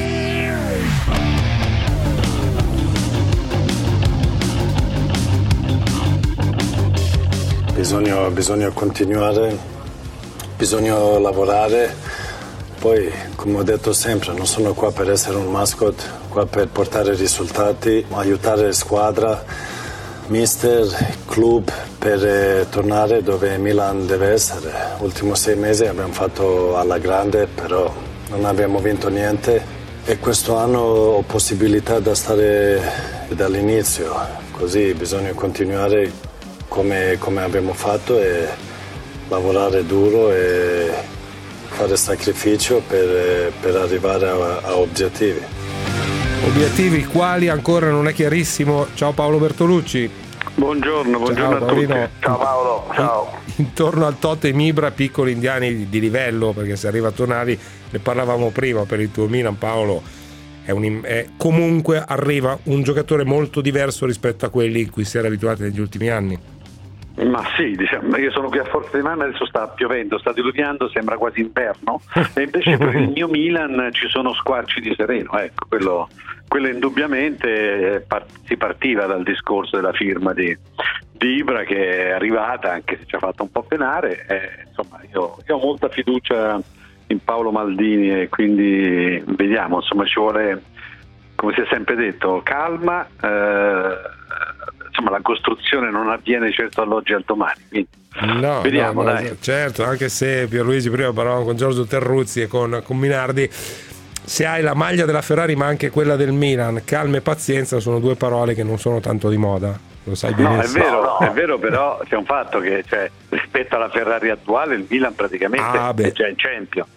Bisogna continuare, bisogna lavorare. Poi, come ho detto sempre, non sono qua per essere un mascot, qua per portare risultati, aiutare la squadra, mister, club, per tornare dove Milan deve essere. Ultimi 6 mesi abbiamo fatto alla grande, però non abbiamo vinto niente, e questo anno ho possibilità da stare dall'inizio, così bisogna continuare come abbiamo fatto e lavorare duro e fare sacrificio per arrivare a obiettivi. Obiettivi quali ancora non è chiarissimo. Ciao Paolo Bertolucci. Buongiorno a Paolino. tutti. Ciao Paolo, ciao. Intorno al Totem Ibra, piccoli indiani di livello, perché se arriva Tonali, ne parlavamo prima per il tuo Milan, Paolo, comunque arriva un giocatore molto diverso rispetto a quelli in cui si era abituati negli ultimi anni. Ma sì, diciamo, io sono qui a Forza di Mano, adesso sta piovendo, sta diluviando, sembra quasi inverno, e invece per il mio Milan ci sono squarci di sereno, ecco, quello indubbiamente si partiva dal discorso della firma di Ibra, che è arrivata, anche se ci ha fatto un po' penare, insomma io ho molta fiducia in Paolo Maldini, e quindi vediamo, insomma ci vuole, come si è sempre detto, calma, insomma la costruzione non avviene certo dall'oggi al domani, quindi vediamo, dai. Certo, anche se Pierluigi prima parlavamo con Giorgio Terruzzi e con Minardi, se hai la maglia della Ferrari ma anche quella del Milan, calma e pazienza sono due parole che non sono tanto di moda, lo sai benissimo. È vero, però c'è un fatto che, cioè, rispetto alla Ferrari attuale il Milan praticamente è già in Champions.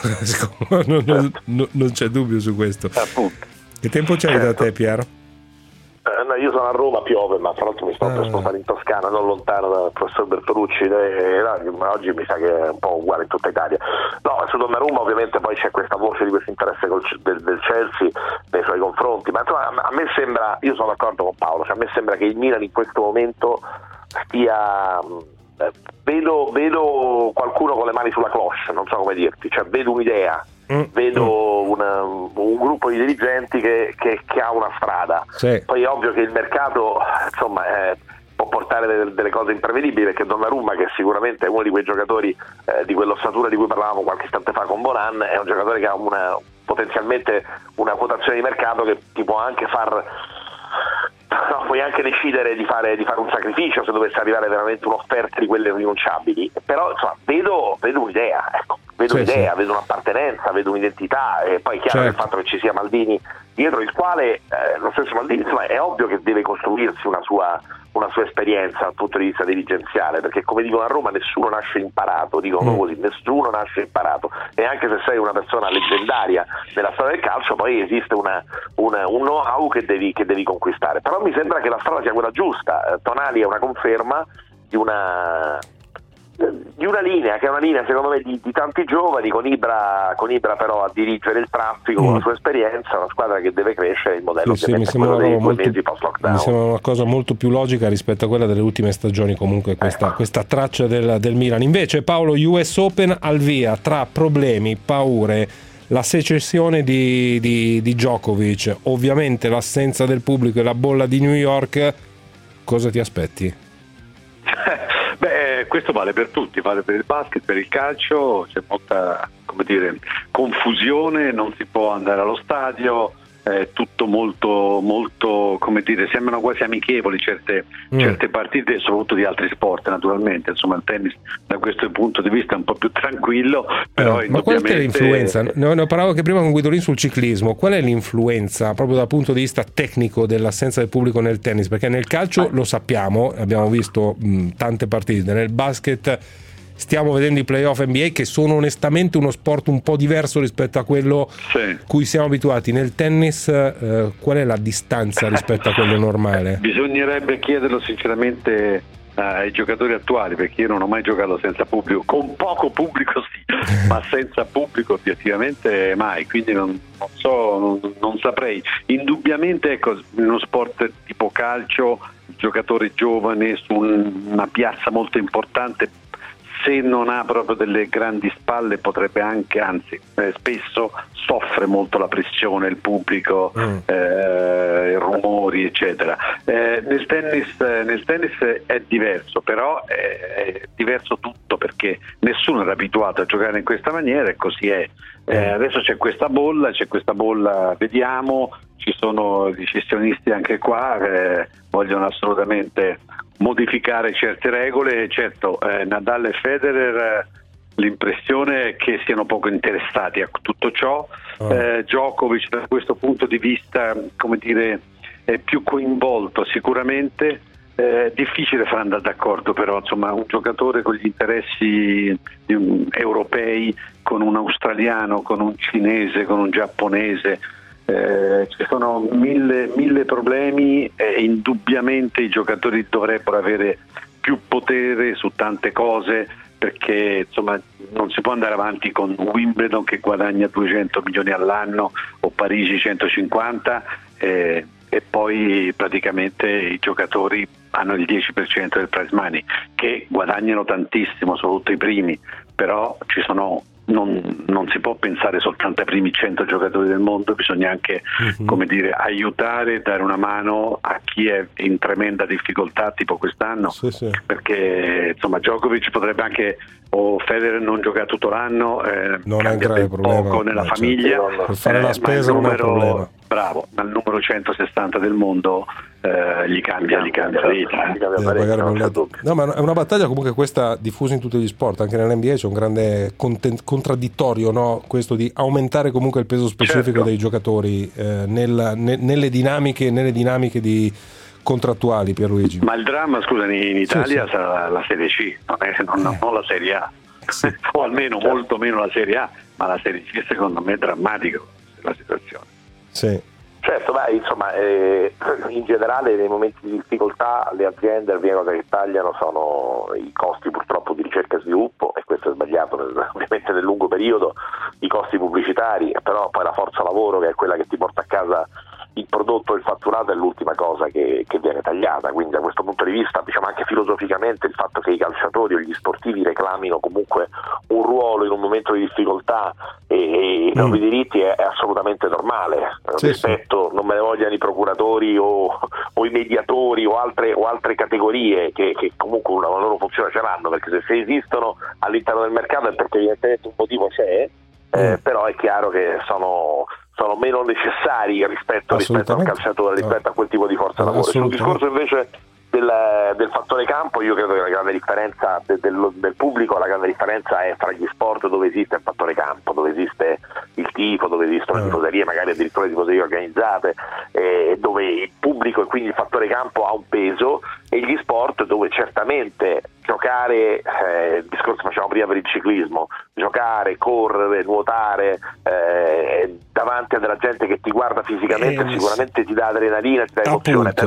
non c'è dubbio su questo. Appunto. Che tempo c'hai da te, Piero? No, io sono a Roma, piove, ma tra l'altro mi sto per spostare in Toscana, non lontano dal professor Bertolucci, oggi mi sa che è un po' uguale in tutta Italia. No, su Donnarumma ovviamente poi c'è questa voce di questo interesse del Chelsea nei suoi confronti, ma insomma, a me sembra, io sono d'accordo con Paolo, cioè a me sembra che il Milan in questo momento stia... vedo qualcuno con le mani sulla cloche, non so come dirti, cioè vedo un'idea, vedo un gruppo di dirigenti che ha una strada. Sì. Poi è ovvio che il mercato insomma può portare delle cose imprevedibili, perché Donnarumma, che sicuramente è uno di quei giocatori di quell'ossatura di cui parlavamo qualche istante fa con Bonan, è un giocatore che ha potenzialmente una quotazione di mercato che ti può anche puoi anche decidere di fare un sacrificio se dovesse arrivare veramente un'offerta di quelle irrinunciabili, però insomma vedo un'idea, ecco, vedo vedo un'appartenenza, vedo un'identità, e poi è chiaro il fatto che ci sia Maldini dietro, il quale lo stesso Maldini insomma è ovvio che deve costruirsi una sua esperienza dal punto di vista dirigenziale, perché come dicono a Roma nessuno nasce imparato, dicono così, nessuno nasce imparato, e anche se sei una persona leggendaria nella storia del calcio poi esiste un know-how che devi conquistare, però mi sembra che la strada sia quella giusta. Tonali è una conferma di di una linea che è una linea secondo me di tanti giovani, con Ibra però a dirigere il traffico con la sua esperienza, una squadra che deve crescere. Il modello mi sembra una cosa molto più logica rispetto a quella delle ultime stagioni, comunque questa traccia del Milan. Invece Paolo, US Open al via, tra problemi, paure, la secessione di Djokovic, ovviamente l'assenza del pubblico e la bolla di New York, cosa ti aspetti? Questo vale per tutti, vale per il basket, per il calcio, c'è molta, confusione, non si può andare allo stadio, tutto molto, sembrano quasi amichevoli certe partite, soprattutto di altri sport naturalmente. Insomma, il tennis da questo punto di vista è un po' più tranquillo, però ma qual è l'influenza? Ne parlavo anche prima con Guidolin sul ciclismo. Qual è l'influenza proprio dal punto di vista tecnico dell'assenza del pubblico nel tennis? Perché nel calcio lo sappiamo, abbiamo visto tante partite, nel basket stiamo vedendo i playoff NBA, che sono onestamente uno sport un po' diverso rispetto a quello cui siamo abituati. Nel tennis qual è la distanza rispetto a quello normale? Bisognerebbe chiederlo sinceramente ai giocatori attuali, perché io non ho mai giocato senza pubblico, con poco pubblico sì, ma senza pubblico obiettivamente mai, quindi non saprei. Indubbiamente, ecco, in uno sport tipo calcio, il giocatore giovane su una piazza molto importante, se non ha proprio delle grandi spalle, potrebbe anche, anzi spesso soffre molto la pressione, il pubblico, i rumori eccetera. Nel tennis è diverso, però è diverso tutto, perché nessuno era abituato a giocare in questa maniera e così è. Adesso c'è questa bolla, vediamo, ci sono i cessionisti anche qua, vogliono assolutamente modificare certe regole. Certo, Nadal e Federer l'impressione è che siano poco interessati a tutto ciò. Djokovic da questo punto di vista, è più coinvolto sicuramente. Difficile far andare d'accordo, però insomma un giocatore con gli interessi europei, con un australiano, con un cinese, con un giapponese, ci sono mille problemi e indubbiamente i giocatori dovrebbero avere più potere su tante cose, perché insomma non si può andare avanti con Wimbledon che guadagna 200 milioni all'anno o Parigi 150 e poi praticamente i giocatori hanno il 10% del prize money, che guadagnano tantissimo, soprattutto i primi, però ci sono non si può pensare soltanto ai primi 100 giocatori del mondo, bisogna anche aiutare, dare una mano a chi è in tremenda difficoltà, tipo quest'anno, perché insomma Djokovic potrebbe anche, o Federer non gioca tutto l'anno, non è un grave problema poco nella famiglia, per fare la spesa non è un problema. Bravo, ma il numero 160 del mondo gli cambia la vita. No, ma è una battaglia comunque questa diffusa in tutti gli sport, anche nell'NBA c'è un grande contraddittorio, no? Questo di aumentare comunque il peso specifico dei giocatori nelle dinamiche di contrattuali, Pierluigi. Ma il dramma, scusami, in Italia sarà la Serie C, non la Serie A, o almeno molto meno la Serie A, ma la Serie C secondo me è drammatica la situazione. Sì. Certo, insomma, in generale nei momenti di difficoltà le aziende, la prima cosa che tagliano sono i costi purtroppo di ricerca e sviluppo, e questo è sbagliato ovviamente nel lungo periodo, i costi pubblicitari, però poi la forza lavoro, che è quella che ti porta a casa il prodotto e il fatturato, è l'ultima cosa che viene tagliata. Quindi da questo punto di vista, diciamo anche filosoficamente, il fatto che i calciatori o gli sportivi reclamino comunque un ruolo in un momento di difficoltà e i propri diritti è assolutamente normale. Rispetto, non me ne vogliano i procuratori o i mediatori o altre categorie che comunque una loro funzione ce l'hanno, perché se esistono all'interno del mercato è perché evidentemente un motivo c'è, però è chiaro che sono meno necessari rispetto al calciatore, rispetto a quel tipo di forza lavoro. Sul discorso invece del fattore campo, io credo che la grande differenza del pubblico, la grande differenza è fra gli sport dove esiste il fattore campo, dove esiste il tifo, dove esistono le tifoserie, magari addirittura le tifoserie organizzate, dove il pubblico e quindi il fattore campo ha un peso, e gli sport dove certamente giocare, il discorso che facciamo prima per il ciclismo, giocare, correre, nuotare davanti a della gente che ti guarda fisicamente sicuramente ti dà adrenalina, ti dà emozione, però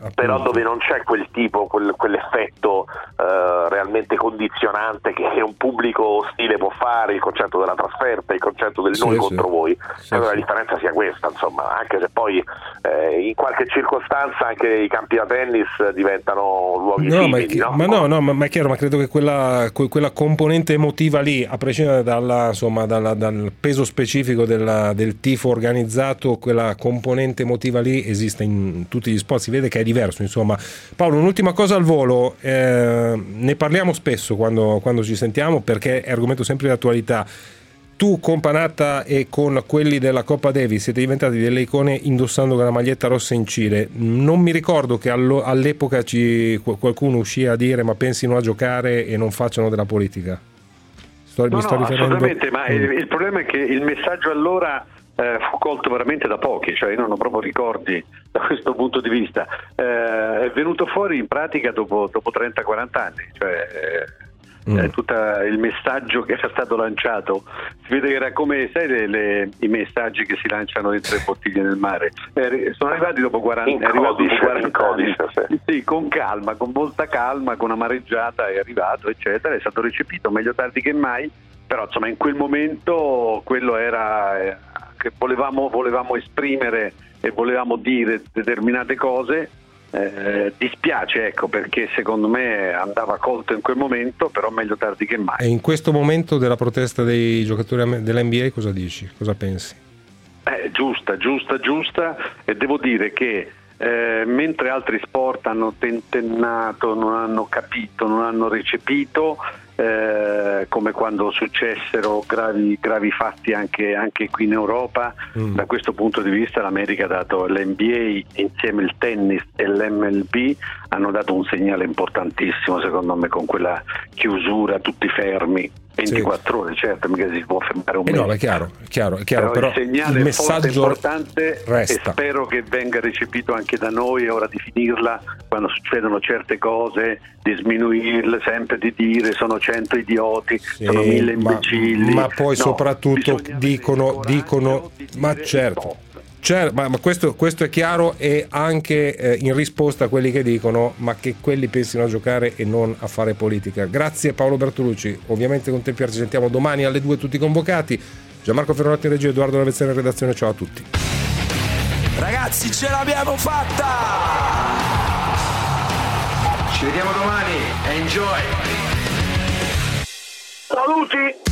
però dove non c'è quel tipo, quell'effetto realmente condizionante che un pubblico ostile può fare, il concetto della trasferta, il concetto del noi contro voi. Credo la differenza sia questa, insomma, anche se poi in qualche circostanza anche i campi da tennis diventano luoghi simili, ma è chiaro, ma credo che quella componente emotiva lì, a prescindere dal peso specifico del tifo organizzato, quella componente emotiva lì esiste in tutti gli sport, si vede che è diverso, insomma. Paolo, un'ultima cosa al volo, ne parliamo spesso quando ci sentiamo, perché è argomento sempre di attualità. Tu con Panatta e con quelli della Coppa Davis siete diventati delle icone indossando la maglietta rossa in Cile. Non mi ricordo che all'epoca qualcuno uscì a dire ma pensino a giocare e non facciano della politica. Mi sto riferendo... Assolutamente, ma il problema è che il messaggio allora fu colto veramente da pochi, cioè io non ho proprio ricordi da questo punto di vista. È venuto fuori in pratica dopo 30-40 anni, cioè tutto il messaggio che era stato lanciato, si vede che era come, sai, i messaggi che si lanciano dentro le bottiglie nel mare, sono arrivati dopo 40 anni, sì, con calma, con molta calma, con una mareggiata è arrivato, eccetera, è stato recepito meglio tardi che mai, però insomma in quel momento quello era che volevamo esprimere e volevamo dire determinate cose. Dispiace, ecco, perché secondo me andava colto in quel momento, però meglio tardi che mai. E in questo momento della protesta dei giocatori dell'NBA cosa dici? Cosa pensi? Giusta, e devo dire che mentre altri sport hanno tentennato, non hanno capito, non hanno recepito, come quando successero gravi fatti anche qui in Europa, da questo punto di vista l'America ha dato, l'NBA insieme il tennis e l'MLB hanno dato un segnale importantissimo, secondo me, con quella chiusura tutti fermi 24 ore, certo, mica si può fermare un mese. No, è chiaro, però il segnale il messaggio importante resta. E spero che venga recepito anche da noi. È ora di finirla quando succedono certe cose, di sminuirle, sempre di dire sono 100 idioti, sono 1000 imbecilli, ma poi soprattutto dicono ma certo, ma questo è chiaro, e anche in risposta a quelli che dicono ma che quelli pensino a giocare e non a fare politica. Grazie Paolo Bertolucci, ovviamente con te Pier ci sentiamo domani alle 2 tutti convocati. Gianmarco Ferronato in regia, Edoardo Lavezzani in redazione, ciao a tutti. Ragazzi, ce l'abbiamo fatta! Ci vediamo domani, enjoy! Saluti!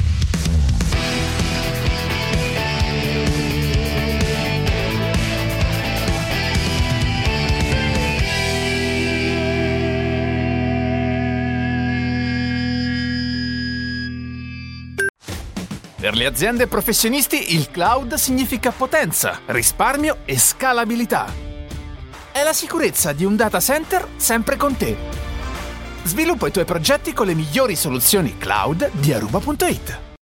Per le aziende e professionisti il cloud significa potenza, risparmio e scalabilità. È la sicurezza di un data center sempre con te. Sviluppa i tuoi progetti con le migliori soluzioni cloud di Aruba.it.